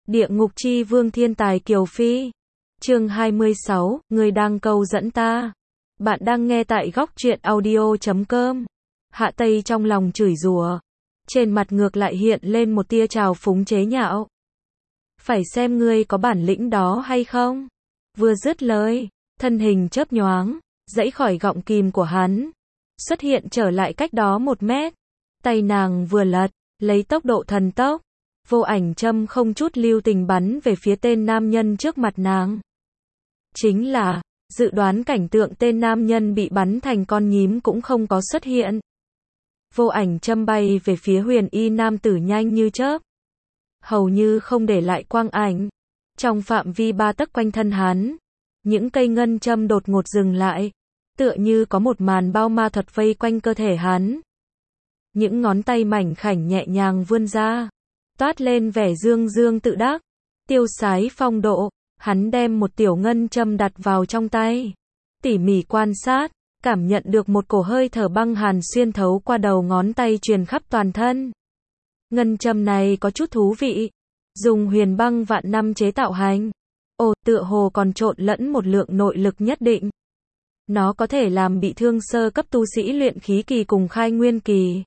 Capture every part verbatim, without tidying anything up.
Địa ngục chi vương thiên tài Kiều Phi. Chương hai mươi sáu, người đang câu dẫn ta. Bạn đang nghe tại góc truyện audio chấm com. Hạ Tây trong lòng chửi rủa, trên mặt ngược lại hiện lên một tia trào phúng chế nhạo. Phải xem ngươi có bản lĩnh đó hay không. Vừa dứt lời, thân hình chớp nhoáng, giãy khỏi gọng kìm của hắn, xuất hiện trở lại cách đó một mét. Tay nàng vừa lật, lấy tốc độ thần tốc, vô ảnh châm không chút lưu tình bắn về phía tên nam nhân trước mặt nàng. Chính là, dự đoán cảnh tượng tên nam nhân bị bắn thành con nhím cũng không có xuất hiện. Vô ảnh châm bay về phía huyền y nam tử nhanh như chớp, hầu như không để lại quang ảnh. Trong phạm vi ba tấc quanh thân hắn, những cây ngân châm đột ngột dừng lại, tựa như có một màn bao ma thuật vây quanh cơ thể hắn. Những ngón tay mảnh khảnh nhẹ nhàng vươn ra, toát lên vẻ dương dương tự đắc, tiêu sái phong độ. Hắn đem một tiểu ngân châm đặt vào trong tay, tỉ mỉ quan sát, cảm nhận được một cổ hơi thở băng hàn xuyên thấu qua đầu ngón tay truyền khắp toàn thân. Ngân châm này có chút thú vị, dùng huyền băng vạn năm chế tạo hành. Ồ, tựa hồ còn trộn lẫn một lượng nội lực nhất định. Nó có thể làm bị thương sơ cấp tu sĩ luyện khí kỳ cùng khai nguyên kỳ.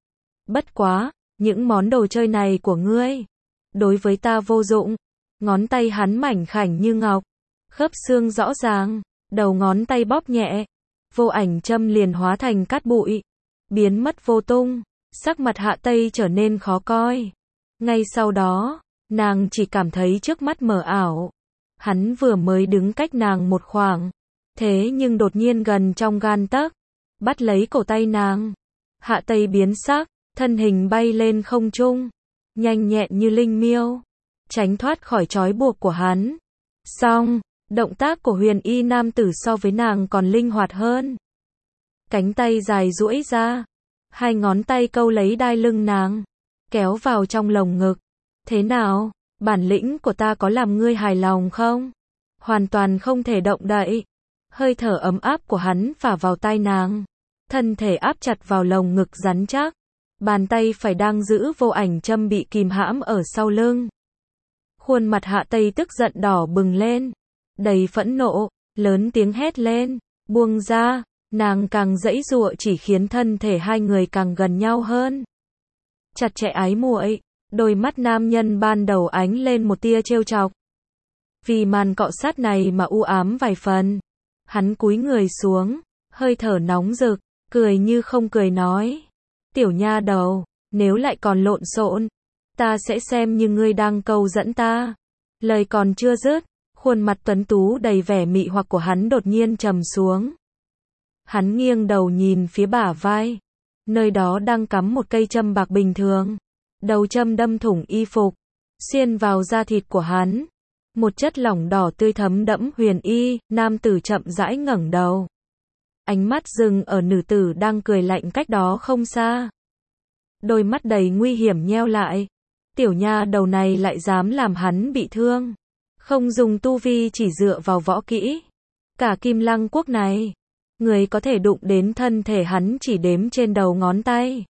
Bất quá, những món đồ chơi này của ngươi, đối với ta vô dụng. Ngón tay hắn mảnh khảnh như ngọc, khớp xương rõ ràng, đầu ngón tay bóp nhẹ, vô ảnh châm liền hóa thành cát bụi, biến mất vô tung. Sắc mặt Hạ Tây trở nên khó coi. Ngay sau đó, nàng chỉ cảm thấy trước mắt mờ ảo. Hắn vừa mới đứng cách nàng một khoảng, thế nhưng đột nhiên gần trong gan tấc, bắt lấy cổ tay nàng. Hạ Tây biến sắc, thân hình bay lên không trung, nhanh nhẹn như linh miêu, tránh thoát khỏi trói buộc của hắn. Song, động tác của huyền y nam tử so với nàng còn linh hoạt hơn. Cánh tay dài duỗi ra, hai ngón tay câu lấy đai lưng nàng, kéo vào trong lồng ngực. Thế nào, bản lĩnh của ta có làm ngươi hài lòng không? Hoàn toàn không thể động đậy. Hơi thở ấm áp của hắn phả vào tai nàng, thân thể áp chặt vào lồng ngực rắn chắc. Bàn tay phải đang giữ vô ảnh châm bị kìm hãm ở sau lưng. Khuôn mặt Hạ Tây tức giận đỏ bừng lên, đầy phẫn nộ, lớn tiếng hét lên, buông ra. Nàng càng giãy giụa chỉ khiến thân thể hai người càng gần nhau hơn. Chặt chẽ ái muội, đôi mắt nam nhân ban đầu ánh lên một tia trêu chọc. Vì màn cọ sát này mà u ám vài phần. Hắn cúi người xuống, hơi thở nóng rực, cười như không cười nói. Tiểu nha đầu, nếu lại còn lộn xộn, ta sẽ xem như ngươi đang câu dẫn ta. Lời còn chưa dứt, khuôn mặt tuấn tú đầy vẻ mị hoặc của hắn đột nhiên trầm xuống. Hắn nghiêng đầu nhìn phía bả vai, nơi đó đang cắm một cây châm bạc bình thường. Đầu châm đâm thủng y phục, xuyên vào da thịt của hắn. Một chất lỏng đỏ tươi thấm đẫm huyền y, nam tử chậm rãi ngẩng đầu. Ánh mắt dừng ở nữ tử đang cười lạnh cách đó không xa. Đôi mắt đầy nguy hiểm nheo lại. Tiểu nha đầu này lại dám làm hắn bị thương. Không dùng tu vi, chỉ dựa vào võ kỹ. Cả Kim Lăng quốc này, người có thể đụng đến thân thể hắn chỉ đếm trên đầu ngón tay.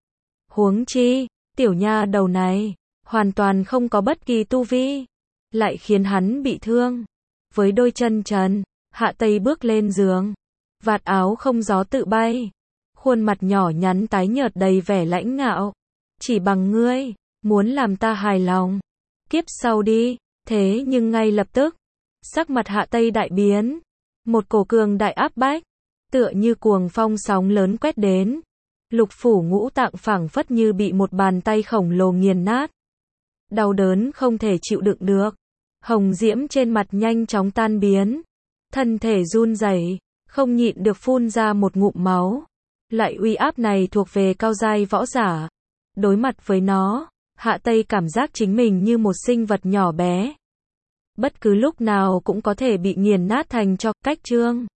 Huống chi, tiểu nha đầu này, hoàn toàn không có bất kỳ tu vi, lại khiến hắn bị thương. Với đôi chân trần, Hạ Tây bước lên giường, vạt áo không gió tự bay. Khuôn mặt nhỏ nhắn tái nhợt đầy vẻ lãnh ngạo. Chỉ bằng ngươi, muốn làm ta hài lòng. Kiếp sau đi. Thế nhưng ngay lập tức, sắc mặt Hạ Tây đại biến. Một cổ cường đại áp bách, tựa như cuồng phong sóng lớn quét đến. Lục phủ ngũ tạng phảng phất như bị một bàn tay khổng lồ nghiền nát. Đau đớn không thể chịu đựng được. Hồng diễm trên mặt nhanh chóng tan biến. Thân thể run rẩy, không nhịn được phun ra một ngụm máu. Loại uy áp này thuộc về cao giai võ giả. Đối mặt với nó, Hạ Tây cảm giác chính mình như một sinh vật nhỏ bé. Bất cứ lúc nào cũng có thể bị nghiền nát thành tro. Cách chương